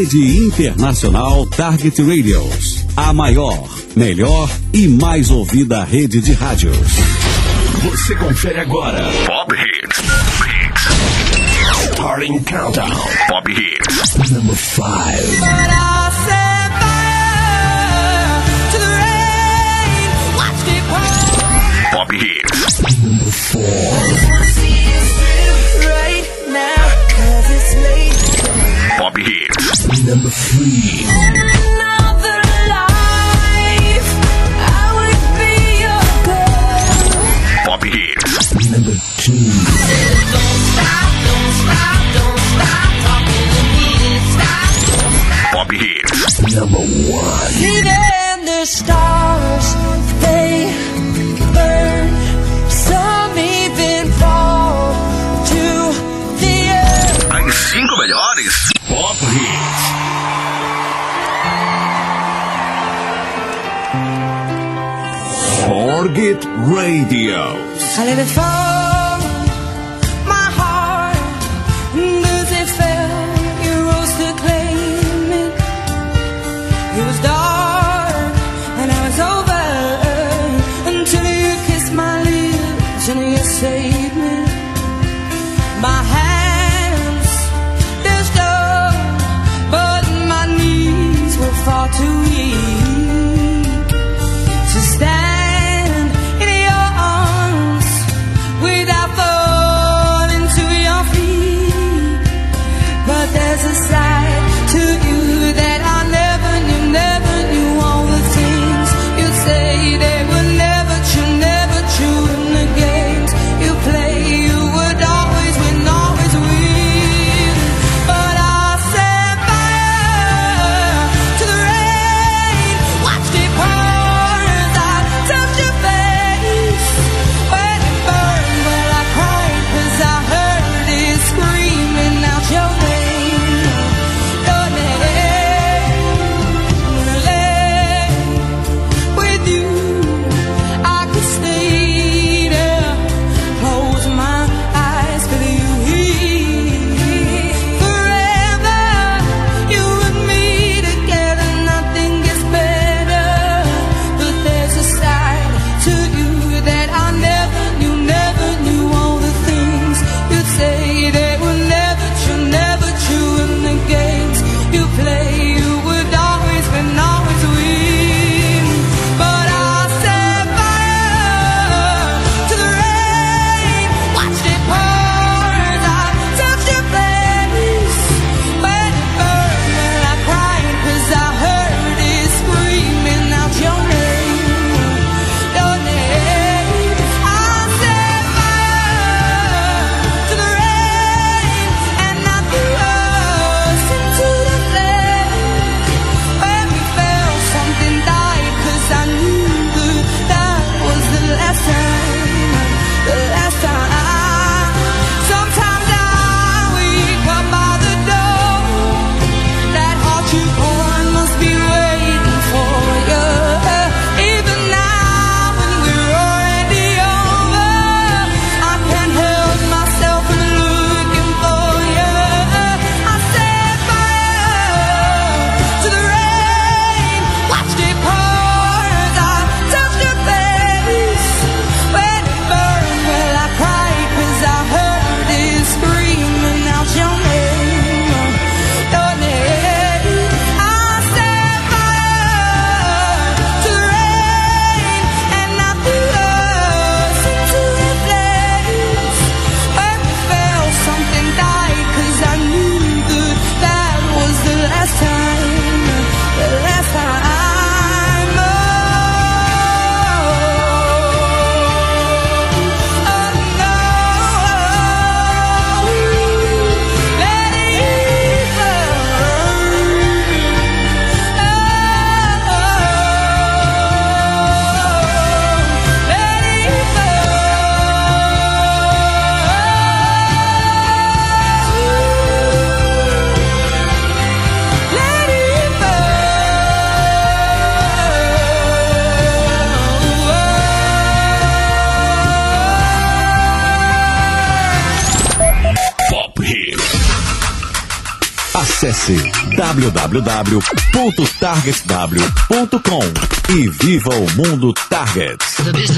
Rede Internacional Target Radios. A maior, melhor e mais ouvida rede de rádios. Você confere agora Pop Hits. Starting Countdown. Pop Hits. Number 5. Pop Hits. Number 4. Pop Hits. Number 3. Pop Hits. Number 2. Pop Hits. Number 1. Even the stars, they burn. Some even fall to the earth. As 5 melhores Pop Hits. Target Radio. I let it fall, my heart, as it fell, you rose to claim it. It was dark, and I was over, until you kissed my lips, and you saved me. My hands, they're stuck, but my knees were far too weak to stand in your arms. Acesse www.targetw.com e viva o mundo Target. Take it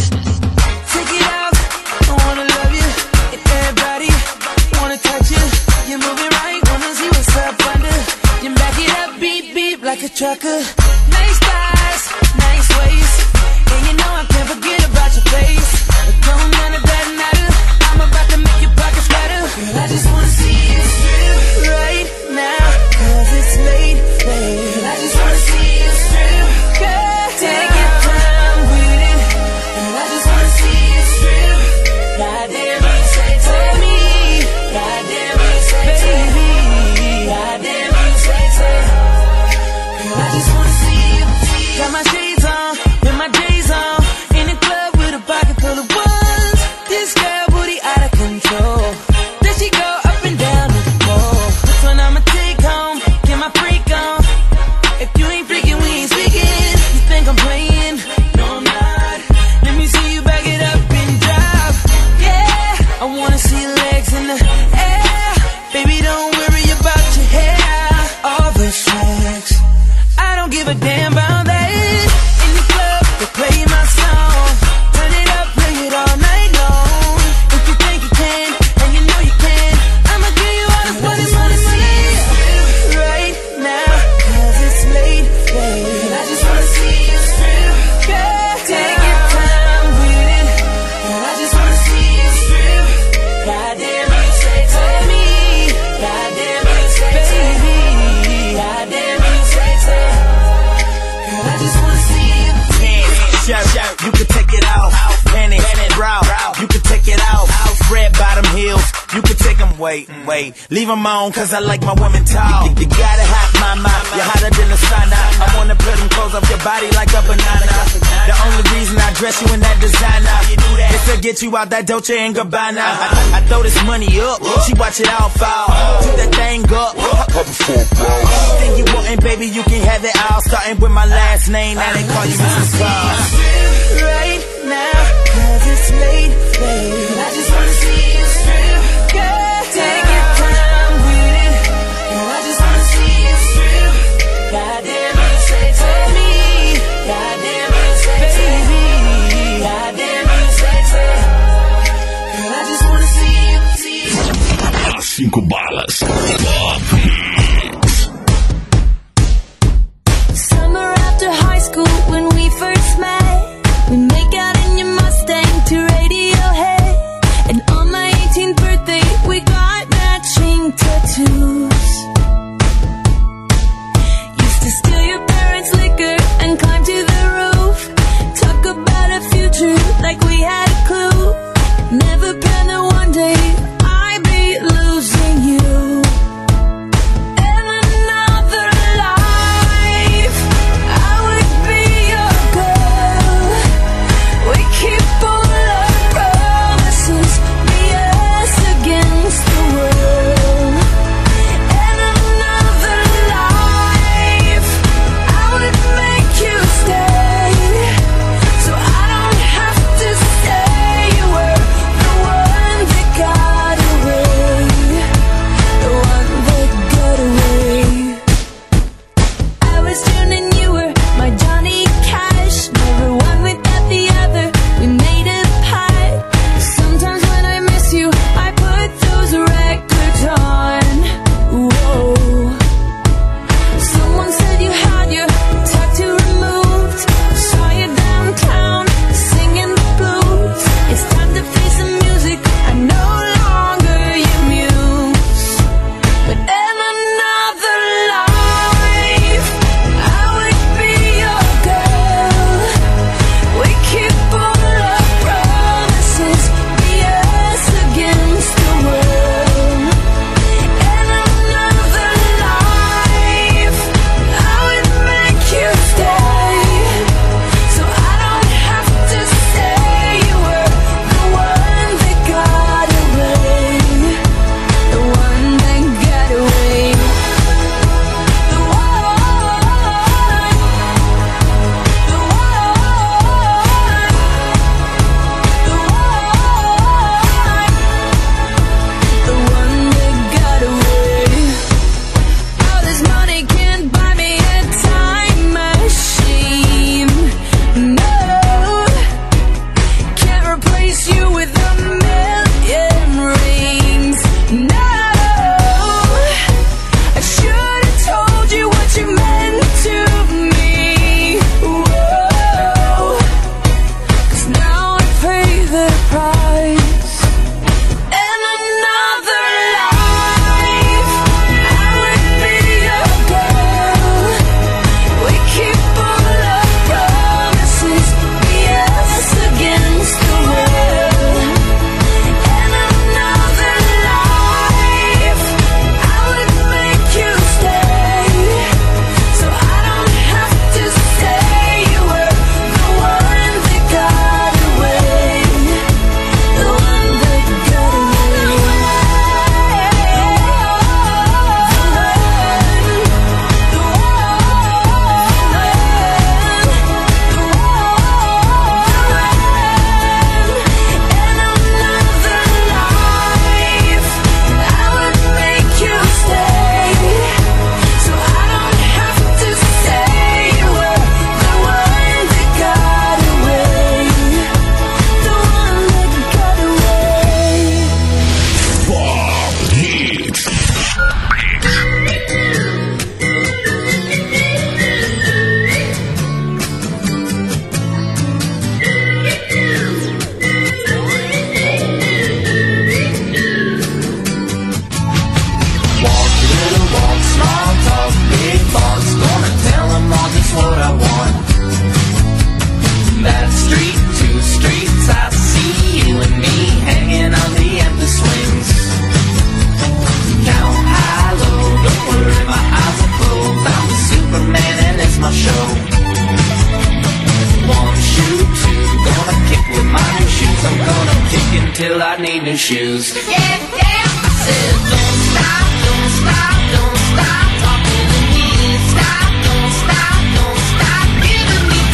out, I wanna love you. Everybody wanna touch you. You're moving right, wanna see what's up under. You back it up, beep beep like a trucker. Nice thighs, nice waist, and you know I can't forget about your face. It don't matter, doesn't matter. I'm about to make your pockets better. Girl, I just wanna see you strip right now, 'cause it's late, babe. Girl, I just wanna see you strip. Girl, take your time with it. Girl, I just wanna see you strip. Goddamn, you say to me. Goddamn, you say to me. Goddamn, you say to me. Girl, I just wanna see you. Got my shades on, with my J's on, in the club with a pocket full of ones. This girl booty out of control. Then she go up and down the pole. This one I'ma take home, get my freak on. If you ain't freaking, we ain't speaking. You think I'm playing? No, I'm not. Let me see you back it up and drop. Yeah, I wanna see your legs in the air. Baby, don't worry about your hair. All the tracks, I don't give a damn about that. In the club, they play my song. Turn it up, play it all night long. If you think you can, and you know you can, I'ma give you all the money, money, money. Right now, 'cause it's late, babe. I just wanna see you strip. Girl, take your time with it. Girl, I just wanna see you strip. Goddamn, you say to me. Goddamn, you say to me. Goddamn, you say to me. Girl, I just wanna see you. Shirt, you can take it off. Panties, brow, you can take it off. Red bottom heels, you can take them. Wait, leave them on, 'cause I like my women tall. You got it hot, mama, you're hotter than the sauna. I wanna put them clothes off your body like a banana. The only reason I dress you in that designer is to get you out that Dolce & Gabbana. I throw this money up, she watch it all fall. Took that thing up. Anything you want, and baby, you can have it all. Starting with my last name, now they call you Mrs. Claus. Right now, 'cause it's late, babe. I just wanna see you strip. Girl, take your time with it. Girl, I just wanna see you strip. Goddamn, you say to me. Goddamn, you say to me. Goddamn, you say to me. Girl, I just wanna see you. As 5 balas. Summer after high school when we first met, we make out in your Mustang to Radiohead. And on my 18th birthday, we got matching tattoos. Used to steal your parents' liquor and climb to the roof. Talk about a future like we had a clue. Never planned that one day I'd be losing you. need new shoes. Yeah, yeah. I said, don't stop, don't stop, don't stop talking to me. Stop, don't stop, don't stop giving me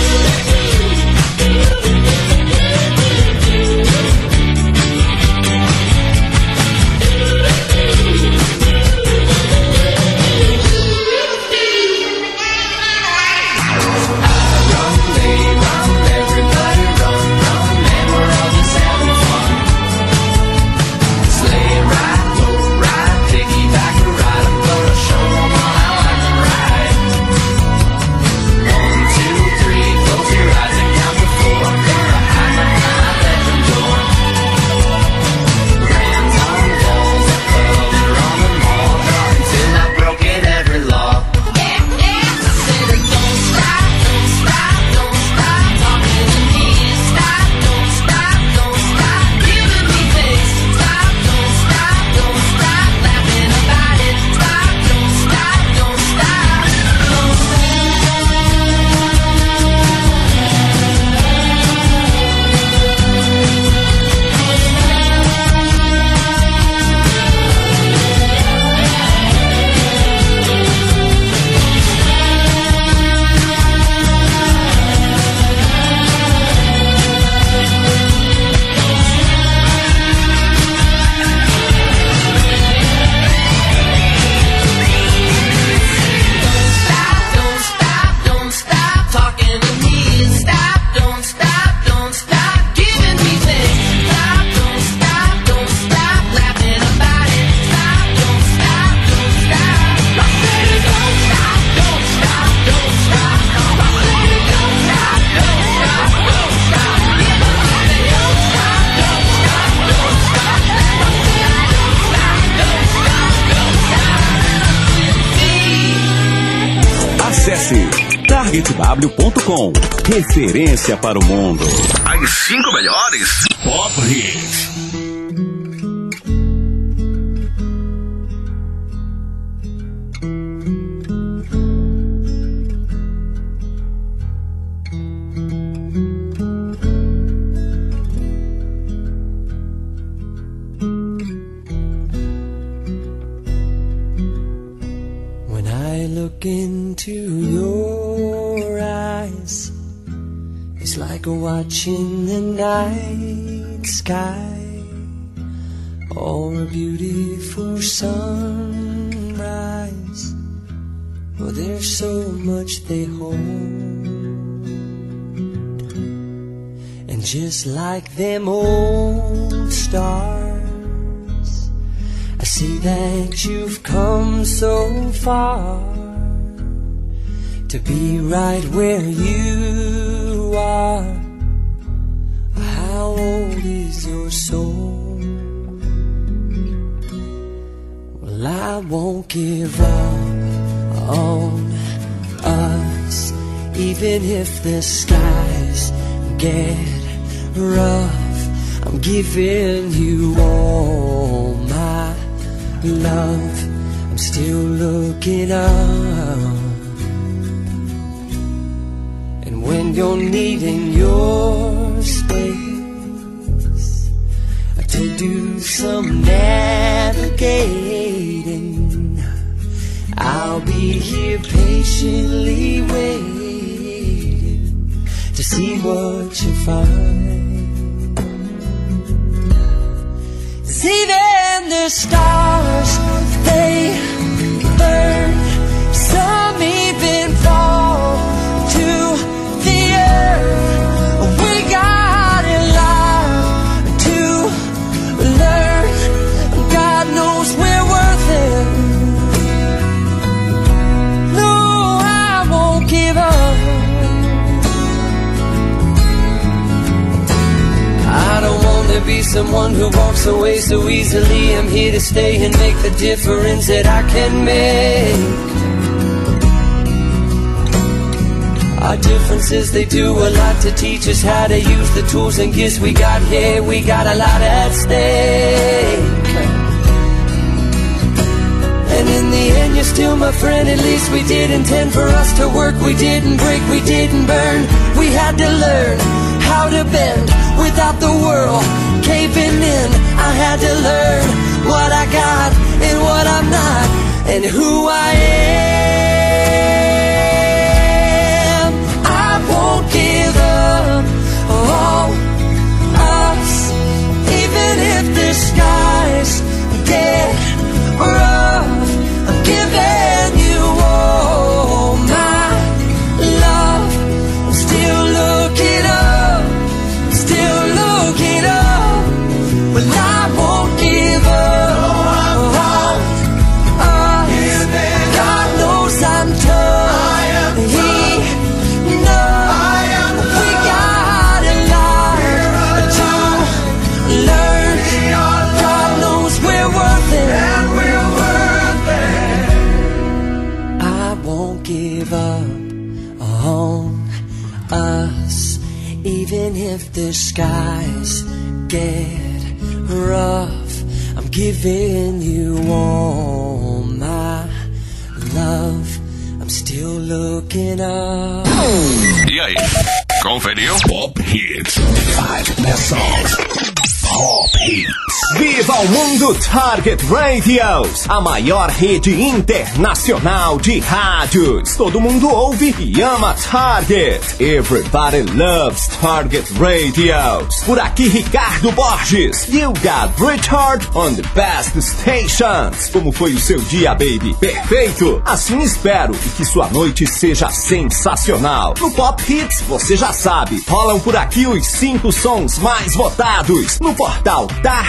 targetw.com, referência para o mundo. As 5 melhores Pop Hits. When I look into your eyes, it's like watching the night sky or a beautiful sunrise. Oh, there's so much they hold, and just like them old stars, I see that you've come so far to be right where you are. How old is your soul? Well, I won't give up on us, even if the skies get rough. I'm giving you all my love. I'm still looking up. And when you're needing your space to do some navigating, I'll be here patiently waiting to see what you find. 'Cause even the stars, they burn. Some even fall to the earth. We got a lot to learn. God knows we're worth it. No, I won't give up. I don't want to be someone who walks away so easily. I'm here to stay and make the difference that I can make. Our differences, they do a lot to teach us how to use the tools and gifts we got here. We got a lot at stake. And in the end, you're still my friend. At least we did intend for us to work. We didn't break, we didn't burn. We had to learn how to bend without the world caving in. I had to learn what I got and what I'm not, and who I am. I won't give up on us, even if the skies get rough. I'm giving you all my love. I'm still looking up, still looking up. Well, I won't give up on us. God knows I'm tough. He knows we got a lot to learn. God knows we're worth it. I won't give up on us, even if the skies get rough. I'm giving you all my love. I'm still looking up. E aí, conferiu? Pop Hits. 5 best songs. Pop Hits. Viva o mundo Target Radios, a maior rede internacional de rádios. Todo mundo ouve e ama Target. Everybody loves Target Radios. Por aqui Ricardo Borges. You got Richard on the best stations. Como foi o seu dia, baby? Perfeito! Assim espero e que sua noite seja sensacional. No Pop Hits, você já sabe, rolam por aqui os 5 sons mais votados no portal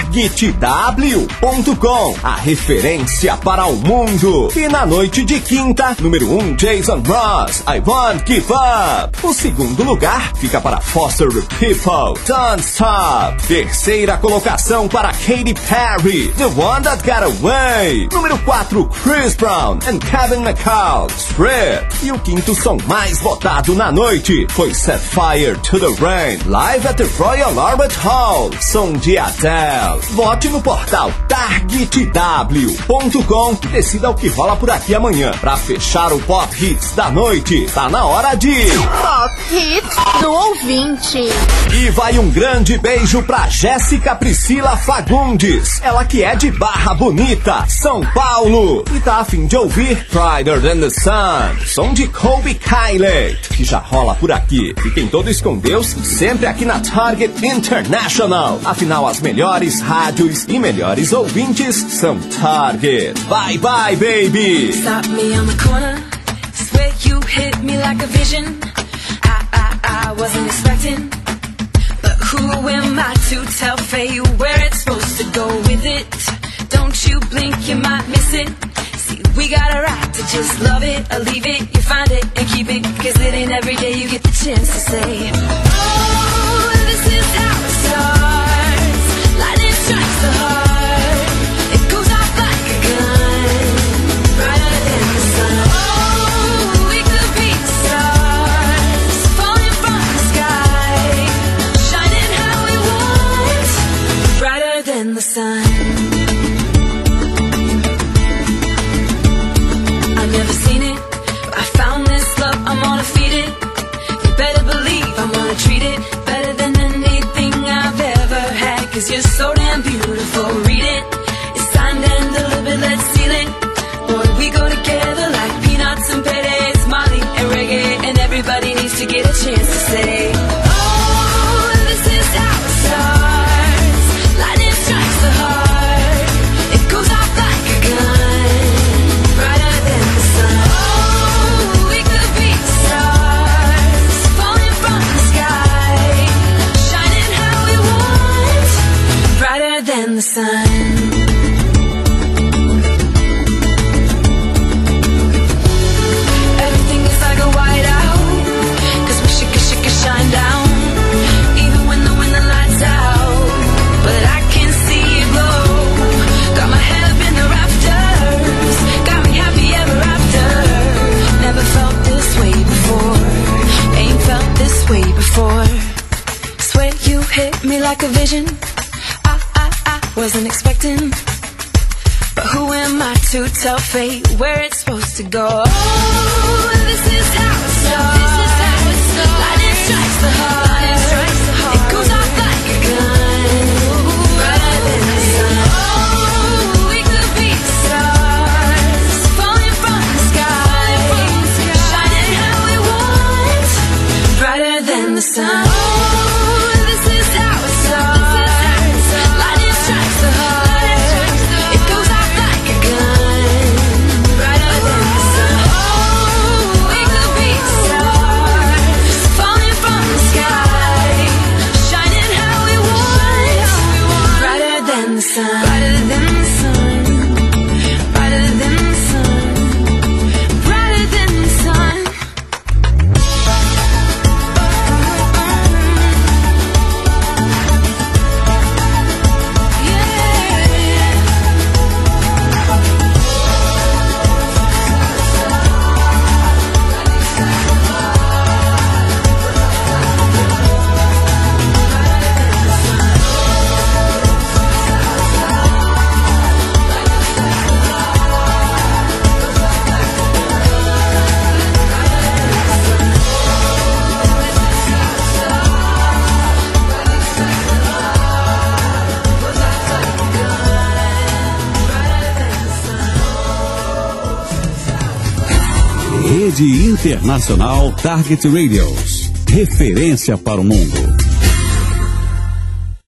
targetw.com, a referência para o mundo. E na noite de quinta, número 1, Jason Mraz, I Won't Give Up. O segundo lugar fica para Foster the People, Don't Stop. Terceira colocação para Katy Perry, The One That Got Away. Número 4, Chris Brown and Kevin McCall, Strip. E o quinto som mais votado na noite foi Set Fire to the Rain, live at the Royal Albert Hall, som de Adele. Vote no portal targetw.com e decida o que rola por aqui amanhã. Pra fechar o Pop Hits da noite, tá na hora de Pop Hits do ouvinte. E vai um grande beijo pra Jéssica Priscila Fagundes, ela que é de Barra Bonita, São Paulo, e tá a fim de ouvir Brighter Than the Sun, som de Colby Kylie, que já rola por aqui. Fiquem todos com Deus, sempre aqui na Target International. Afinal, as melhores rádios e melhores ouvintes são Target. Bye bye, baby. Stop me on the corner, swear you hit me like a vision. I wasn't expecting, but who am I to tell fate where it's supposed to go with it? Don't you blink, you might miss it. See, we got a right to just love it or leave it. You find it and keep it, 'cause it ain't every day you get the chance to say, oh, this is how it starts. Lightning strikes the heart, it goes off like a gun, brighter than the sun. Oh, we could be stars, falling from the sky, shining how we want, brighter than the sun. I've never seen it, but I found this love, I'm gonna feed it. You better believe I'm gonna treat it better than anything I've ever had, 'cause you're so damn beautiful, read it. It's signed and delivered, let's seal it. Boy, we go together like peanuts and paydays, Molly and reggae, and everybody needs to get a chance to say, oh, this is how it starts. Lightning strikes the heart, it goes off like a gun, brighter than the sun. Oh, we could be stars, falling from the sky, shining how we want, brighter than the sun. Everything is like a whiteout, 'cause we should shine down, even when the lights out. But I can see it glow, got my head up in the rafters, got me happy ever after. Never felt this way before, ain't felt this way before. Swear you hit me like a vision, I wasn't expecting, but who am I to tell fate where it's supposed to go? Oh, this is how it starts. Lightning strikes the heart, it goes off like a gun, Rede Internacional Target Radios. Referência para o mundo.